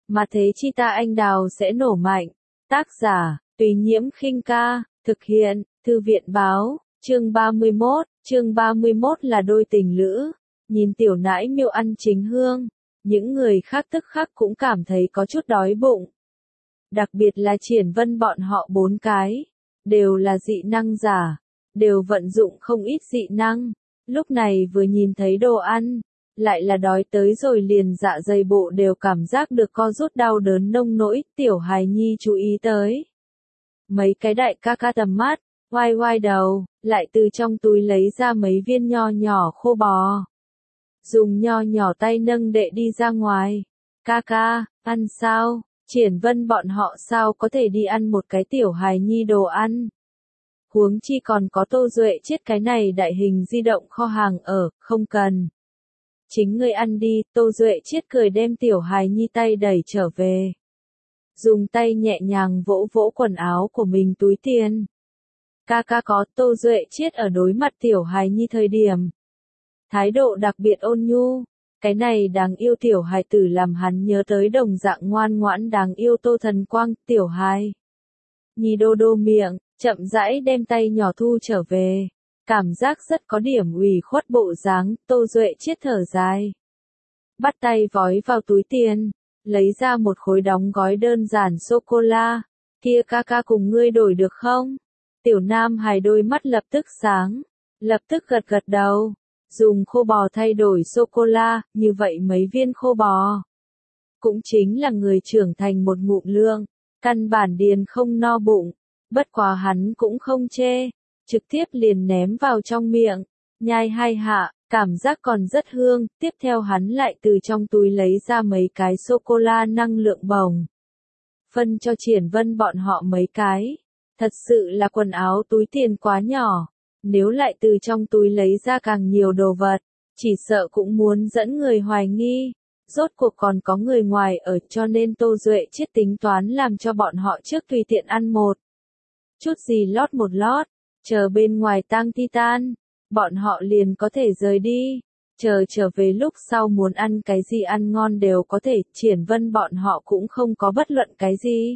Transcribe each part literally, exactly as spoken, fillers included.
mà thế chi ta anh đào sẽ nổ mạnh. Tác giả, Tùy Nhiễm Khinh Ca, thực hiện, Thư viện Báo, chương ba mươi mốt, chương ba mươi mốt là đôi tình lữ, nhìn tiểu nãi miêu ăn chính hương, những người khác tức khắc cũng cảm thấy có chút đói bụng. Đặc biệt là Triển Vân bọn họ bốn cái, đều là dị năng giả, đều vận dụng không ít dị năng, lúc này vừa nhìn thấy đồ ăn, lại là đói tới rồi liền dạ dày bộ đều cảm giác được co rút đau đớn nông nỗi, tiểu hài nhi chú ý tới. Mấy cái đại ca ca tầm mắt, oai oai đầu, lại từ trong túi lấy ra mấy viên nho nhỏ khô bò. Dùng nho nhỏ tay nâng đệ đi ra ngoài. Ca ca, ăn sao? Triển Vân bọn họ sao có thể đi ăn một cái tiểu hài nhi đồ ăn? Huống chi còn có Tô Duệ Chiết cái này đại hình di động kho hàng ở, không cần. Chính ngươi ăn đi, Tô Duệ Chiết cười đem tiểu hài nhi tay đẩy trở về. Dùng tay nhẹ nhàng vỗ vỗ quần áo của mình túi tiền. Ca ca có Tô Duệ Chiết ở đối mặt tiểu hài nhi thời điểm. Thái độ đặc biệt ôn nhu, cái này đáng yêu tiểu hài tử làm hắn nhớ tới đồng dạng ngoan ngoãn đáng yêu Tô Thần Quang, tiểu hài. Nhi đô đô miệng, chậm rãi đem tay nhỏ thu trở về, cảm giác rất có điểm ủy khuất bộ dáng, Tô Duệ Chiết thở dài. Bắt tay vói vào túi tiền, lấy ra một khối đóng gói đơn giản sô-cô-la, kia ca ca cùng ngươi đổi được không? Tiểu nam hài đôi mắt lập tức sáng, lập tức gật gật đầu. Dùng khô bò thay đổi sô-cô-la, như vậy mấy viên khô bò. Cũng chính là người trưởng thành một ngụm lương, căn bản điền không no bụng, bất quá hắn cũng không chê, trực tiếp liền ném vào trong miệng, nhai hai hạ, cảm giác còn rất hương, tiếp theo hắn lại từ trong túi lấy ra mấy cái sô-cô-la năng lượng bồng. Phân cho Triển Vân bọn họ mấy cái, thật sự là quần áo túi tiền quá nhỏ. Nếu lại từ trong túi lấy ra càng nhiều đồ vật, chỉ sợ cũng muốn dẫn người hoài nghi. Rốt cuộc còn có người ngoài ở cho nên Tô Duệ Chiết tính toán làm cho bọn họ trước tùy tiện ăn một chút gì lót một lót, chờ bên ngoài tang Titan, bọn họ liền có thể rời đi. Chờ trở về lúc sau muốn ăn cái gì ăn ngon đều có thể, Triển Vân bọn họ cũng không có bất luận cái gì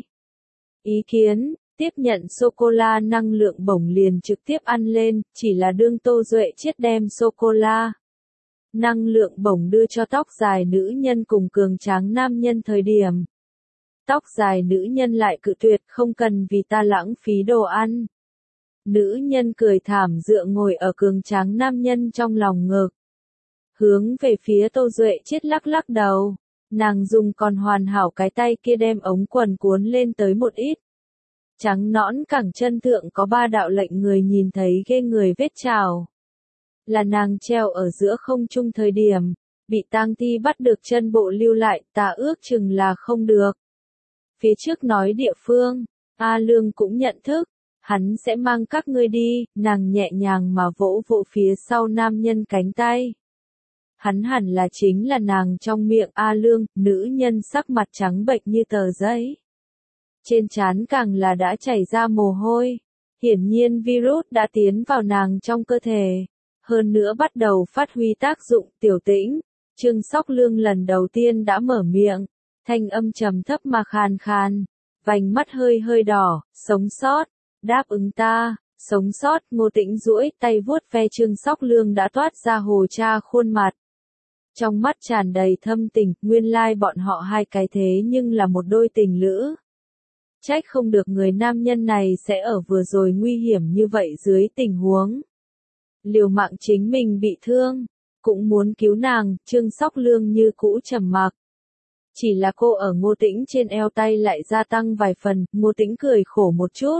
ý kiến. Tiếp nhận sô-cô-la năng lượng bổng liền trực tiếp ăn lên, chỉ là đương Tô Duệ Chiết đem sô-cô-la năng lượng bổng đưa cho tóc dài nữ nhân cùng cường tráng nam nhân thời điểm. Tóc dài nữ nhân lại cự tuyệt, không cần vì ta lãng phí đồ ăn. Nữ nhân cười thảm dựa ngồi ở cường tráng nam nhân trong lòng ngực. Hướng về phía Tô Duệ Chiết lắc lắc đầu, nàng dùng còn hoàn hảo cái tay kia đem ống quần cuốn lên tới một ít. Trắng nõn cẳng chân thượng có ba đạo lệnh người nhìn thấy ghê người vết trào. Là nàng treo ở giữa không trung thời điểm, bị tang thi bắt được chân bộ lưu lại, ta ước chừng là không được. Phía trước nói địa phương, A Lương cũng nhận thức, hắn sẽ mang các ngươi đi, nàng nhẹ nhàng mà vỗ vỗ phía sau nam nhân cánh tay. Hắn hẳn là chính là nàng trong miệng A Lương, nữ nhân sắc mặt trắng bệch như tờ giấy. Trên trán càng là đã chảy ra mồ hôi, hiển nhiên virus đã tiến vào nàng trong cơ thể, hơn nữa bắt đầu phát huy tác dụng. Tiểu Tĩnh, Trương Sóc Lương lần đầu tiên đã mở miệng, thanh âm trầm thấp mà khàn khàn, vành mắt hơi hơi đỏ, sống sót, đáp ứng ta, sống sót. Ngô Tĩnh duỗi tay vuốt ve Trương Sóc Lương đã toát ra hồ cha khuôn mặt. Trong mắt tràn đầy thâm tình, nguyên lai bọn họ hai cái thế nhưng là một đôi tình lữ. Trách không được người nam nhân này sẽ ở vừa rồi nguy hiểm như vậy dưới tình huống. Liều mạng chính mình bị thương, cũng muốn cứu nàng, Trương Sóc Lương như cũ trầm mặc. Chỉ là cô ở Ngô Tĩnh trên eo tay lại gia tăng vài phần, Ngô Tĩnh cười khổ một chút.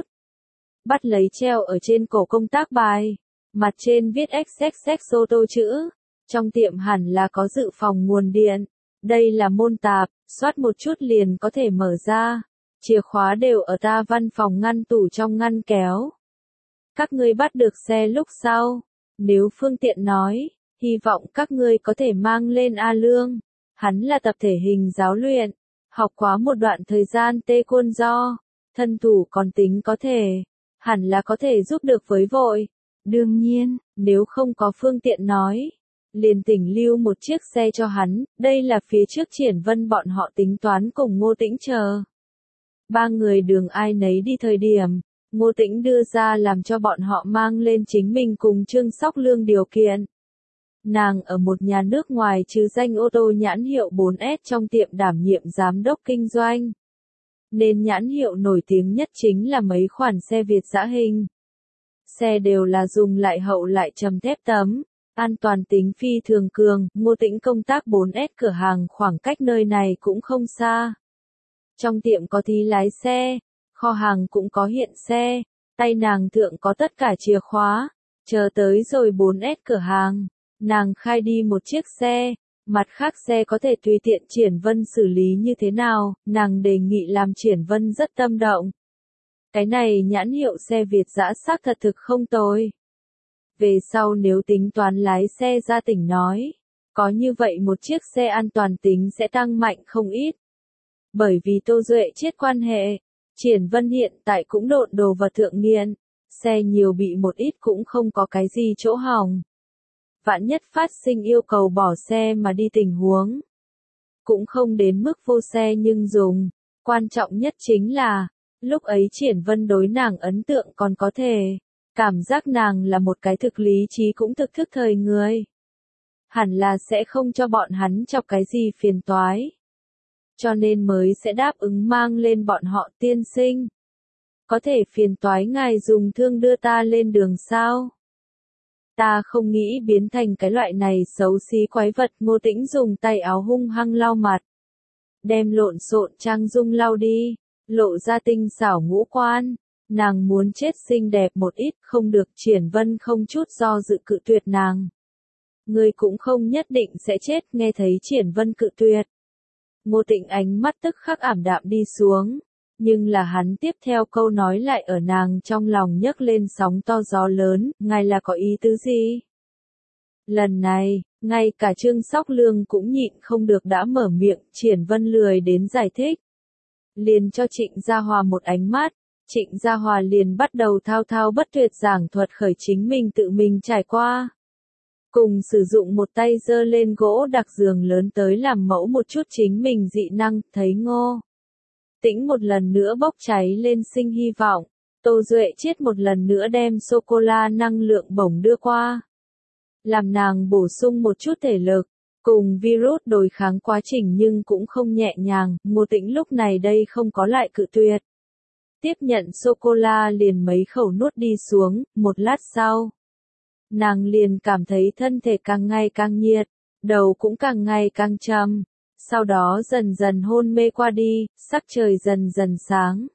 Bắt lấy treo ở trên cổ công tác bài, mặt trên viết xx xx ô tô chữ, trong tiệm hẳn là có dự phòng nguồn điện, đây là môn tạp, soát một chút liền có thể mở ra. Chìa khóa đều ở ta văn phòng ngăn tủ trong ngăn kéo. Các ngươi bắt được xe lúc sau, nếu phương tiện nói, hy vọng các ngươi có thể mang lên A Lương. Hắn là tập thể hình giáo luyện, học quá một đoạn thời gian tê quân do, thân thủ còn tính có thể, hẳn là có thể giúp được với vội. Đương nhiên, nếu không có phương tiện nói, liền tỉnh lưu một chiếc xe cho hắn, đây là phía trước Triển Vân bọn họ tính toán cùng Ngô Tĩnh chờ. Ba người đường ai nấy đi thời điểm, Ngô Tĩnh đưa ra làm cho bọn họ mang lên chính mình cùng Trương Sóc Lương điều kiện. Nàng ở một nhà nước ngoài trừ danh ô tô nhãn hiệu bốn S trong tiệm đảm nhiệm giám đốc kinh doanh. Nên nhãn hiệu nổi tiếng nhất chính là mấy khoản xe Việt dã hình. Xe đều là dùng lại hậu lại trầm thép tấm, an toàn tính phi thường cường, Ngô Tĩnh công tác bốn S cửa hàng khoảng cách nơi này cũng không xa. Trong tiệm có thí lái xe, kho hàng cũng có hiện xe, tay nàng thượng có tất cả chìa khóa, chờ tới rồi bốn S cửa hàng, nàng khai đi một chiếc xe, mặt khác xe có thể tùy tiện Triển Vân xử lý như thế nào, nàng đề nghị làm Triển Vân rất tâm động. Cái này nhãn hiệu xe Việt dã xác thật thực không tồi. Về sau nếu tính toán lái xe ra tỉnh nói, có như vậy một chiếc xe an toàn tính sẽ tăng mạnh không ít. Bởi vì Tô Duệ chết quan hệ, Triển Vân hiện tại cũng độn đồ vật thượng nghiện, xe nhiều bị một ít cũng không có cái gì chỗ hỏng. Vạn nhất phát sinh yêu cầu bỏ xe mà đi tình huống. Cũng không đến mức vô xe nhưng dùng, quan trọng nhất chính là, lúc ấy Triển Vân đối nàng ấn tượng còn có thể, cảm giác nàng là một cái thực lý trí cũng thực thức thời người. Hẳn là sẽ không cho bọn hắn chọc cái gì phiền toái. Cho nên mới sẽ đáp ứng mang lên bọn họ tiên sinh. Có thể phiền toái ngài dùng thương đưa ta lên đường sao? Ta không nghĩ biến thành cái loại này xấu xí quái vật. Ngô Tĩnh dùng tay áo hung hăng lau mặt. Đem lộn xộn trang dung lau đi, lộ ra tinh xảo ngũ quan. Nàng muốn chết xinh đẹp một ít, không được. Triển Vân không chút do dự cự tuyệt nàng. Ngươi cũng không nhất định sẽ chết. Nghe thấy Triển Vân cự tuyệt, Ngô Tĩnh ánh mắt tức khắc ảm đạm đi xuống, nhưng là hắn tiếp theo câu nói lại ở nàng trong lòng nhấc lên sóng to gió lớn, ngài là có ý tứ gì? Lần này, ngay cả Trương Sóc Lương cũng nhịn không được đã mở miệng, Triển Vân lười đến giải thích. Liền cho Trịnh Gia Hòa một ánh mắt, Trịnh Gia Hòa liền bắt đầu thao thao bất tuyệt giảng thuật khởi chính mình tự mình trải qua. Cùng sử dụng một tay giơ lên gỗ đặc giường lớn tới làm mẫu một chút chính mình dị năng, thấy Ngô Tĩnh một lần nữa bốc cháy lên sinh hy vọng, Tô Duệ Chiết một lần nữa đem sô-cô-la năng lượng bổng đưa qua. Làm nàng bổ sung một chút thể lực, cùng virus đối kháng quá trình nhưng cũng không nhẹ nhàng, Ngô Tĩnh lúc này đây không có lại cự tuyệt. Tiếp nhận sô-cô-la liền mấy khẩu nuốt đi xuống, một lát sau. Nàng liền cảm thấy thân thể càng ngày càng nhiệt, đầu cũng càng ngày càng trầm, sau đó dần dần hôn mê qua đi, sắc trời dần dần sáng.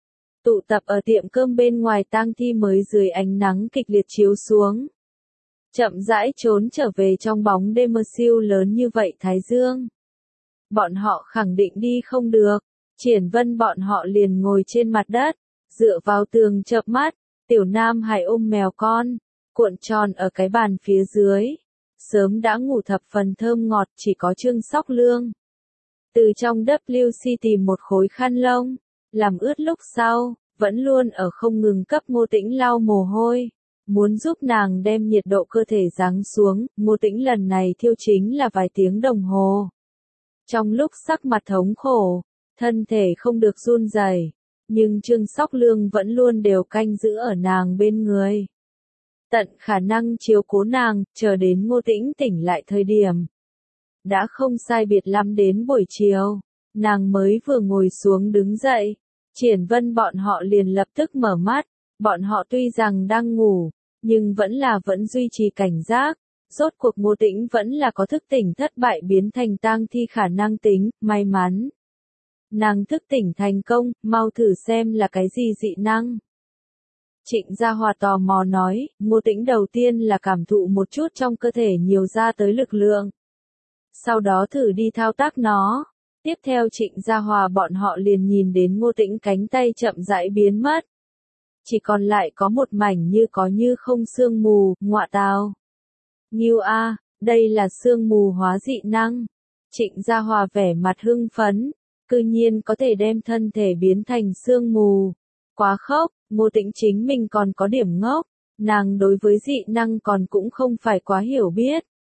Tụ tập ở tiệm cơm bên ngoài tang thi mới dưới ánh nắng kịch liệt chiếu xuống. Chậm rãi trốn trở về trong bóng đêm mơ siêu lớn như vậy Thái Dương. Bọn họ khẳng định đi không được, Triển Vân bọn họ liền ngồi trên mặt đất, dựa vào tường chợp mắt, Tiểu Nam Hải ôm mèo con, cuộn tròn ở cái bàn phía dưới. Sớm đã ngủ thập phần thơm ngọt, chỉ có Trương Sóc Lương. Từ trong W C tìm một khối khăn lông, làm ướt lúc sau, vẫn luôn ở không ngừng cấp Ngô Tĩnh lau mồ hôi. Muốn giúp nàng đem nhiệt độ cơ thể giáng xuống, Ngô Tĩnh lần này thiêu chính là vài tiếng đồng hồ. Trong lúc sắc mặt thống khổ, thân thể không được run rẩy, nhưng Trương Sóc Lương vẫn luôn đều canh giữ ở nàng bên người. Tận khả năng chiếu cố nàng, chờ đến Ngô Tĩnh tỉnh lại thời điểm. Đã không sai biệt lắm đến buổi chiều, nàng mới vừa ngồi xuống đứng dậy, Triển Vân bọn họ liền lập tức mở mắt, bọn họ tuy rằng đang ngủ, nhưng vẫn là vẫn duy trì cảnh giác, rốt cuộc Ngô Tĩnh vẫn là có thức tỉnh thất bại biến thành tang thi khả năng tính, may mắn. Nàng thức tỉnh thành công, mau thử xem là cái gì dị năng. Trịnh Gia Hòa tò mò nói, Ngô Tĩnh đầu tiên là cảm thụ một chút trong cơ thể nhiều ra tới lực lượng. Sau đó thử đi thao tác nó. Tiếp theo Trịnh Gia Hòa bọn họ liền nhìn đến Ngô Tĩnh cánh tay chậm rãi biến mất. Chỉ còn lại có một mảnh như có như không sương mù, ngọa tào. Nghiêu a, đây là sương mù hóa dị năng. Trịnh Gia Hòa vẻ mặt hưng phấn, cư nhiên có thể đem thân thể biến thành sương mù. Quá khốc, Ngô Tĩnh chính mình còn có điểm ngốc, nàng đối với dị năng còn cũng không phải quá hiểu biết.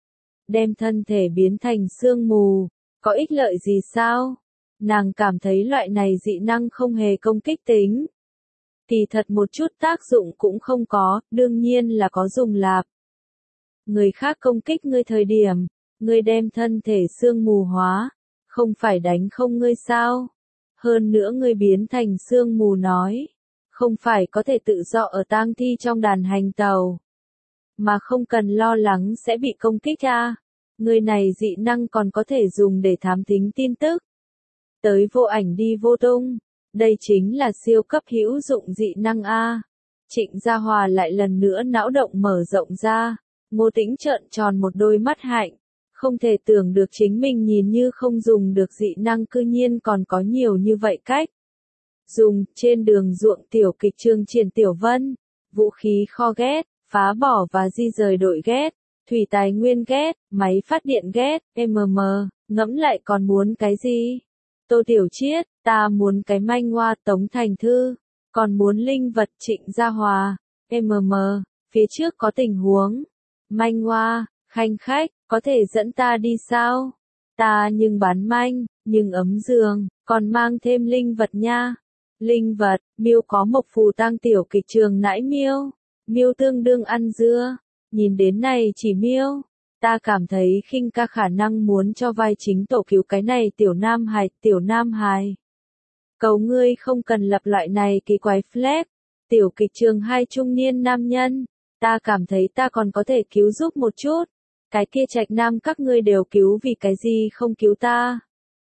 đem thân thể biến thành sương mù, có ích lợi gì sao? Nàng cảm thấy loại này dị năng không hề công kích tính. Kỳ thật một chút tác dụng cũng không có, đương nhiên là có dùng lạp. Người khác công kích ngươi thời điểm, ngươi đem thân thể sương mù hóa, không phải đánh không ngươi sao? Hơn nữa ngươi biến thành sương mù nói, không phải có thể tự do ở tang thi trong đàn hành tàu, mà không cần lo lắng sẽ bị công kích à? Người này dị năng còn có thể dùng để thám thính tin tức. Tới vô ảnh đi vô tung, đây chính là siêu cấp hữu dụng dị năng a. Trịnh Gia Hòa lại lần nữa não động mở rộng ra, Ngô Tĩnh trợn tròn một đôi mắt hạnh, không thể tưởng được chính mình nhìn như không dùng được dị năng cư nhiên còn có nhiều như vậy cách. Dùng, trên đường ruộng tiểu kịch trương triển tiểu vân, vũ khí kho ghét, phá bỏ và di rời đội ghét, thủy tài nguyên ghét, máy phát điện ghét, mm, ngẫm lại còn muốn cái gì? Tô Tiểu Chiết, ta muốn cái manh hoa Tống Thành Thư, còn muốn linh vật Trịnh Gia Hòa, mm, phía trước có tình huống. Manh hoa, khanh khách, có thể dẫn ta đi sao? Ta nhưng bán manh, nhưng ấm giường, còn mang thêm linh vật nha. Linh vật, miêu có mộc phù tang tiểu kịch trường nãi miêu, miêu tương đương ăn dưa, nhìn đến này chỉ miêu. Ta cảm thấy khinh ca khả năng muốn cho vai chính tổ cứu cái này tiểu nam hài, tiểu nam hài. Cầu ngươi không cần lặp loại này kỳ quái flag. Tiểu kịch trường hai trung niên nam nhân, ta cảm thấy ta còn có thể cứu giúp một chút. Cái kia trạch nam các ngươi đều cứu vì cái gì không cứu ta?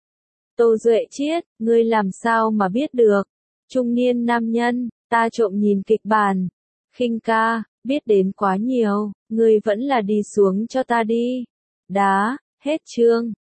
Tô Duệ Chiết, ngươi làm sao mà biết được? Trung niên nam nhân, ta trộm nhìn kịch bản. Khinh ca, biết đến quá nhiều, ngươi vẫn là đi xuống cho ta đi. Đá, hết chương.